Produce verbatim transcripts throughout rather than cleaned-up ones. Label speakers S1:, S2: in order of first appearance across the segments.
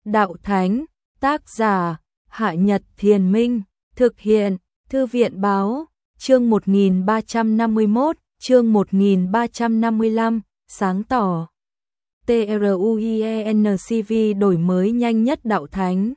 S1: Đạo Thánh, tác giả, Hạ Nhật Thiền Minh, thực hiện, Thư viện Báo, chương một nghìn ba trăm năm mươi mốt, chương một nghìn ba trăm năm mươi lăm, sáng tỏ. TRUIENCV đổi mới nhanh nhất Đạo Thánh.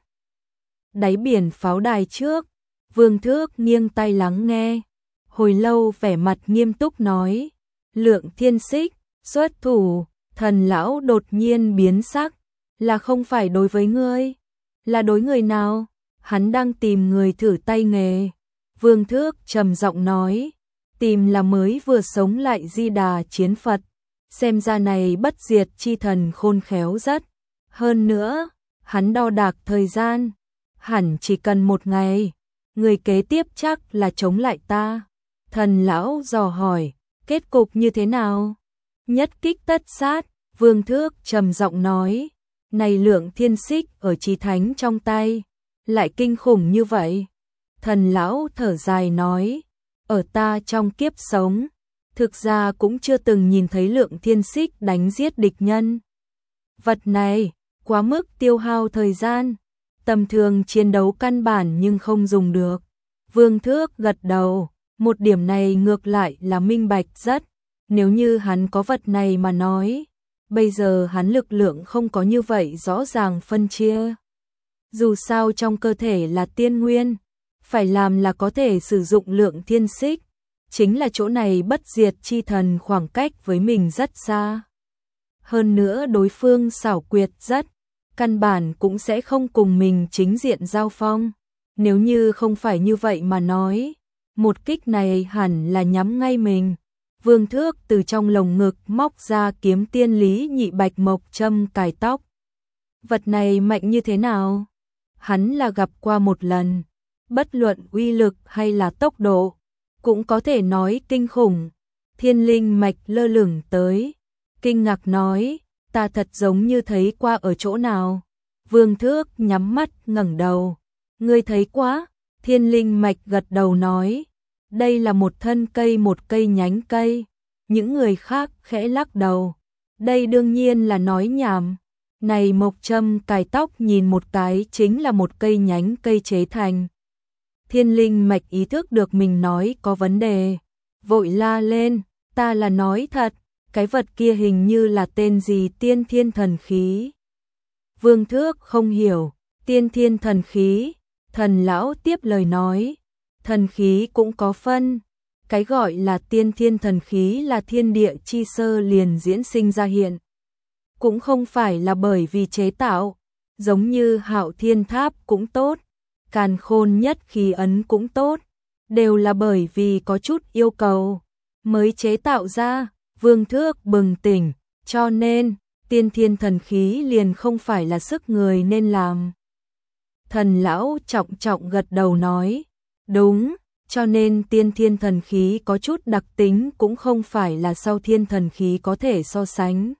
S1: Đáy biển pháo đài trước, Vương Thước nghiêng tai lắng nghe, hồi lâu vẻ mặt nghiêm túc nói, Lượng Thiên Xích, xuất thủ. Thần lão đột nhiên biến sắc, là không phải đối với ngươi, là đối người nào? Hắn đang tìm người thử tay nghề. Vương Thước trầm giọng nói, tìm là mới vừa sống lại Di Đà chiến Phật, xem ra này bất diệt chi thần khôn khéo rất. Hơn nữa, hắn đo đạc thời gian, hẳn chỉ cần một ngày, người kế tiếp chắc là chống lại ta. Thần lão dò hỏi, kết cục như thế nào? Nhất kích tất sát. Vương Thước trầm giọng nói, này Lượng Thiên Xích ở Chí Thánh trong tay, lại kinh khủng như vậy. Thần lão thở dài nói, ở ta trong kiếp sống, thực ra cũng chưa từng nhìn thấy Lượng Thiên Xích đánh giết địch nhân. Vật này, quá mức tiêu hao thời gian, tầm thường chiến đấu căn bản nhưng không dùng được. Vương Thước gật đầu, một điểm này ngược lại là minh bạch rất, nếu như hắn có vật này mà nói, bây giờ hắn lực lượng không có như vậy rõ ràng phân chia. Dù sao trong cơ thể là tiên nguyên, phải làm là có thể sử dụng Lượng Thiên Xích, chính là chỗ này bất diệt chi thần khoảng cách với mình rất xa. Hơn nữa đối phương xảo quyệt rất, căn bản cũng sẽ không cùng mình chính diện giao phong. Nếu như không phải như vậy mà nói, một kích này hẳn là nhắm ngay mình. Vương Thước từ trong lồng ngực móc ra kiếm tiên lý nhị bạch mộc châm cài tóc. Vật này mạnh như thế nào? Hắn là gặp qua một lần, bất luận uy lực hay là tốc độ, cũng có thể nói kinh khủng. Thiên linh mạch lơ lửng tới, kinh ngạc nói, ta thật giống như thấy qua ở chỗ nào. Vương Thước nhắm mắt ngẩng đầu, ngươi thấy quá? Thiên linh mạch gật đầu nói, đây là một thân cây, một cây nhánh cây. Những người khác khẽ lắc đầu, đây đương nhiên là nói nhảm. Này mộc châm cài tóc nhìn một cái chính là một cây nhánh cây chế thành. Thiên linh mạch ý thức được mình nói có vấn đề, vội la lên, ta là nói thật, cái vật kia hình như là tên gì tiên thiên thần khí. Vương Thước không hiểu, tiên thiên thần khí, thần lão tiếp lời nói, thần khí cũng có phân, cái gọi là tiên thiên thần khí là thiên địa chi sơ liền diễn sinh ra hiện. Cũng không phải là bởi vì chế tạo, giống như Hạo Thiên Tháp cũng tốt, Càn Khôn Nhất Khí Ấn cũng tốt, đều là bởi vì có chút yêu cầu mới chế tạo ra. Vương Thước bừng tỉnh, cho nên tiên thiên thần khí liền không phải là sức người nên làm. Thần lão trọng trọng gật đầu nói, đúng, cho nên tiên thiên thần khí có chút đặc tính cũng không phải là sau thiên thần khí có thể so sánh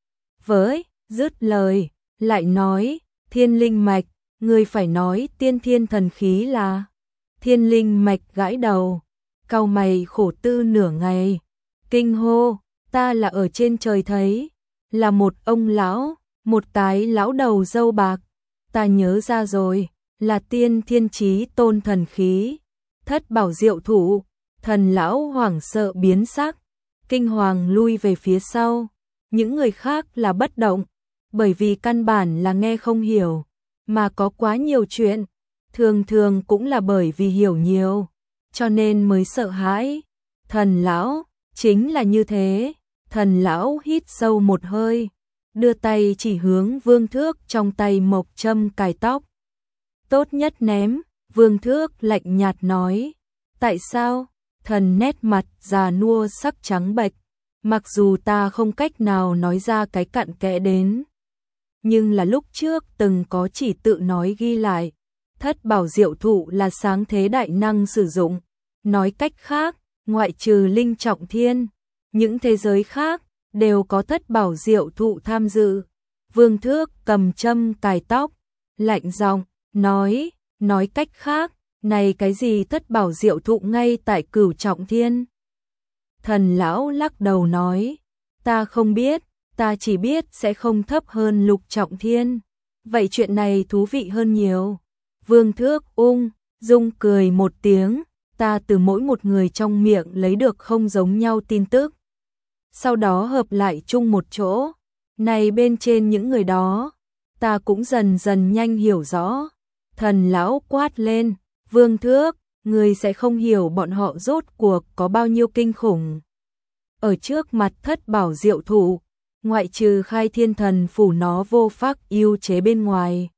S1: với. Dứt lời, lại nói, thiên linh mạch, người phải nói tiên thiên thần khí là. Thiên linh mạch gãi đầu, cau mày khổ tư nửa ngày, kinh hô, ta là ở trên trời thấy, là một ông lão, một cái lão đầu râu bạc, ta nhớ ra rồi, là tiên thiên chí tôn thần khí, thất bảo diệu thủ. Thần lão hoảng sợ biến sắc, kinh hoàng lui về phía sau. Những người khác là bất động, bởi vì căn bản là nghe không hiểu, mà có quá nhiều chuyện, thường thường cũng là bởi vì hiểu nhiều, cho nên mới sợ hãi. Thần lão, chính là như thế. Thần lão hít sâu một hơi, đưa tay chỉ hướng Vương Thước trong tay mộc châm cài tóc. Tốt nhất ném. Vương Thước lạnh nhạt nói, tại sao? Thần nét mặt già nua sắc trắng bệch, mặc dù ta không cách nào nói ra cái cặn kẽ đến, nhưng là lúc trước từng có chỉ tự nói ghi lại, thất bảo diệu thụ là sáng thế đại năng sử dụng. Nói cách khác, ngoại trừ Linh Trọng Thiên, những thế giới khác đều có thất bảo diệu thụ tham dự. Vương Thước cầm châm cài tóc, lạnh giọng nói, nói cách khác, này cái gì thất bảo diệu thụ ngay tại Cửu Trọng Thiên? Thần lão lắc đầu nói, ta không biết, ta chỉ biết sẽ không thấp hơn Lục Trọng Thiên. Vậy chuyện này thú vị hơn nhiều. Vương Thước ung dung cười một tiếng, ta từ mỗi một người trong miệng lấy được không giống nhau tin tức. Sau đó hợp lại chung một chỗ. Này bên trên những người đó, ta cũng dần dần nhanh hiểu rõ. Thần lão quát lên, Vương Thước, người sẽ không hiểu bọn họ rốt cuộc có bao nhiêu kinh khủng. Ở trước mặt thất bảo diệu thụ, ngoại trừ khai thiên thần phủ nó vô pháp ưu chế bên ngoài.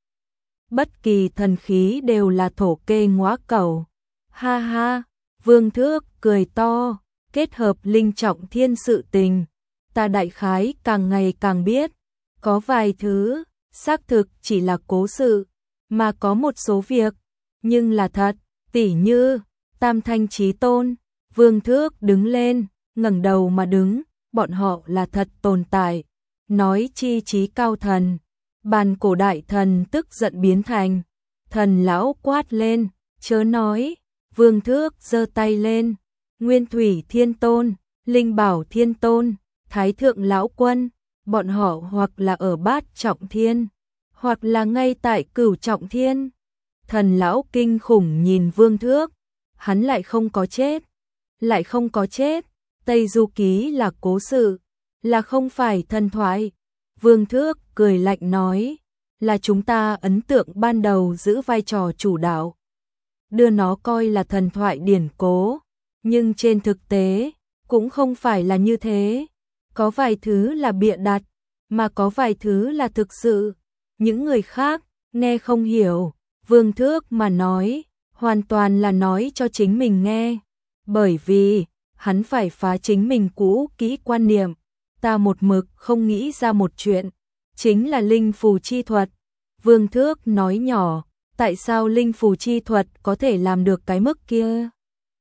S1: Bất kỳ thần khí đều là thổ kê ngóa cẩu. Ha ha, Vương Thước cười to, kết hợp linh trọng thiên sự tình. Ta đại khái càng ngày càng biết, có vài thứ, xác thực chỉ là cố sự, mà có một số việc, nhưng là thật, tỉ như, Tam Thanh Chí Tôn. Vương Thước đứng lên, ngẩng đầu mà đứng, bọn họ là thật tồn tại. Nói chi chí cao thần, bàn cổ đại thần tức giận biến thành. Thần lão quát lên, chớ nói. Vương Thước giơ tay lên, Nguyên Thủy Thiên Tôn, Linh Bảo Thiên Tôn, Thái Thượng Lão Quân, bọn họ hoặc là ở bát trọng thiên, hoặc là ngay tại cửu trọng thiên. Thần lão kinh khủng nhìn Vương Thước, hắn lại không có chết, lại không có chết. Tây Du Ký là cố sự, là không phải thần thoại. Vương Thước cười lạnh nói, là chúng ta ấn tượng ban đầu giữ vai trò chủ đạo, đưa nó coi là thần thoại điển cố, nhưng trên thực tế cũng không phải là như thế. Có vài thứ là bịa đặt, mà có vài thứ là thực sự. Những người khác nghe không hiểu, Vương Thước mà nói, hoàn toàn là nói cho chính mình nghe, bởi vì hắn phải phá chính mình cũ kỹ quan niệm. Ta một mực không nghĩ ra một chuyện, chính là linh phù chi thuật. Vương Thước nói nhỏ, tại sao linh phù chi thuật có thể làm được cái mức kia?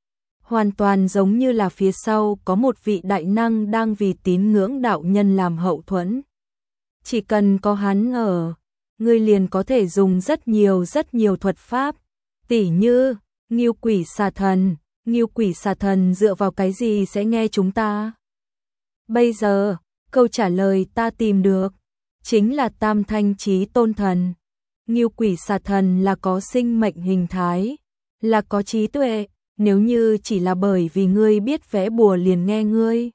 S1: Hoàn toàn giống như là phía sau có một vị đại năng đang vì tín ngưỡng đạo nhân làm hậu thuẫn. Chỉ cần có hắn ở, ngươi liền có thể dùng rất nhiều rất nhiều thuật pháp, tỉ như Ngưu Quỷ Xà Thần. Ngưu Quỷ Xà Thần dựa vào cái gì sẽ nghe chúng ta? Bây giờ, câu trả lời ta tìm được, chính là Tam Thanh Chí Tôn Thần. Ngưu Quỷ Xà Thần là có sinh mệnh hình thái, là có trí tuệ, nếu như chỉ là bởi vì ngươi biết vẽ bùa liền nghe ngươi,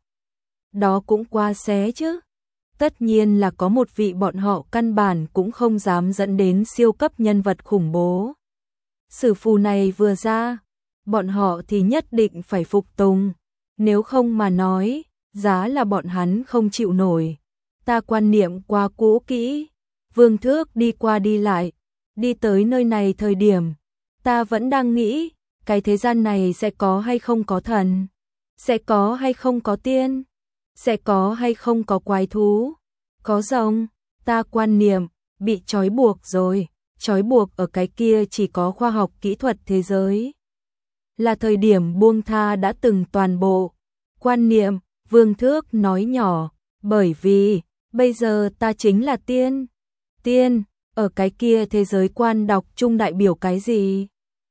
S1: đó cũng quá xé chứ. Tất nhiên là có một vị bọn họ căn bản cũng không dám dẫn đến siêu cấp nhân vật khủng bố. Sử phù này vừa ra, bọn họ thì nhất định phải phục tùng, nếu không mà nói, giá là bọn hắn không chịu nổi. Ta quan niệm quá cũ kỹ. Vương Thước đi qua đi lại, đi tới nơi này thời điểm, ta vẫn đang nghĩ, cái thế gian này sẽ có hay không có thần, sẽ có hay không có tiên, sẽ có hay không có quái thú, có rồng. Ta quan niệm bị trói buộc rồi, trói buộc ở cái kia chỉ có khoa học kỹ thuật thế giới. Là thời điểm buông tha đã từng toàn bộ quan niệm. Vương Thước nói nhỏ, bởi vì bây giờ ta chính là tiên. Tiên, ở cái kia thế giới quan đọc chung đại biểu cái gì?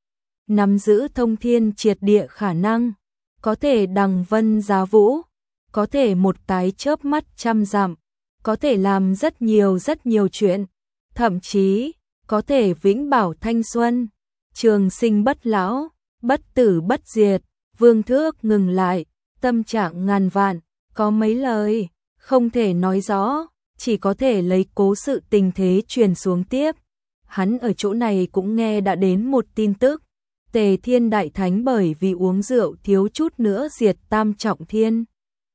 S1: Nắm giữ thông thiên triệt địa khả năng, có thể đằng vân giá vũ, có thể một cái chớp mắt trăm dặm, có thể làm rất nhiều rất nhiều chuyện, thậm chí có thể vĩnh bảo thanh xuân, trường sinh bất lão, bất tử bất diệt. Vương Thước ngừng lại, tâm trạng ngàn vạn, có mấy lời không thể nói rõ, chỉ có thể lấy cố sự tình thế truyền xuống tiếp. Hắn ở chỗ này cũng nghe đã đến một tin tức, Tề Thiên Đại Thánh bởi vì uống rượu thiếu chút nữa diệt Tam Trọng Thiên.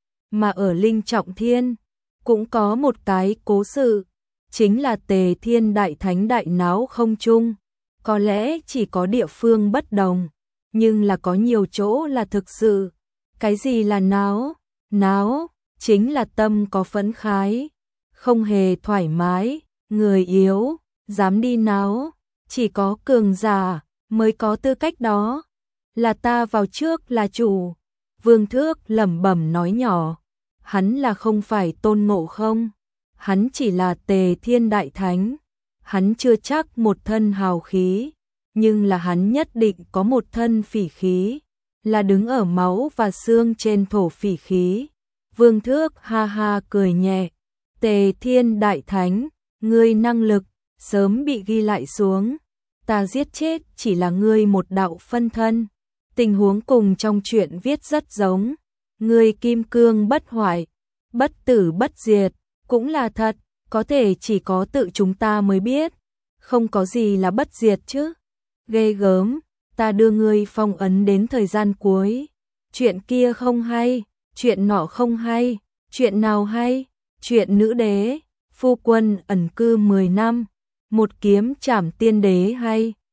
S1: Mà ở Linh Trọng Thiên cũng có một cái cố sự, chính là Tề Thiên Đại Thánh đại náo không trung. Có lẽ chỉ có địa phương bất đồng, nhưng là có nhiều chỗ là thực sự. Cái gì là náo? Náo chính là tâm có phấn khái, không hề thoải mái, người yếu dám đi náo, chỉ có cường giả mới có tư cách đó. Là ta vào trước là chủ. Vương Thước lẩm bẩm nói nhỏ, hắn là không phải Tôn Ngộ Không, hắn chỉ là Tề Thiên Đại Thánh, hắn chưa chắc một thân hào khí, nhưng là hắn nhất định có một thân phỉ khí, là đứng ở máu và xương trên thổ phỉ khí. Vương Thước ha ha cười nhẹ, Tề Thiên Đại Thánh, ngươi năng lực sớm bị ghi lại xuống. Ta giết chết chỉ là ngươi một đạo phân thân. Tình huống cùng trong truyện viết rất giống. Ngươi kim cương bất hoại, bất tử bất diệt, cũng là thật, có thể chỉ có tự chúng ta mới biết. Không có gì là bất diệt chứ. Ghê gớm, ta đưa ngươi phong ấn đến thời gian cuối. Chuyện kia không hay, chuyện nọ không hay, chuyện nào hay? Chuyện nữ đế, phu quân ẩn cư mười năm, một kiếm trảm tiên đế hay.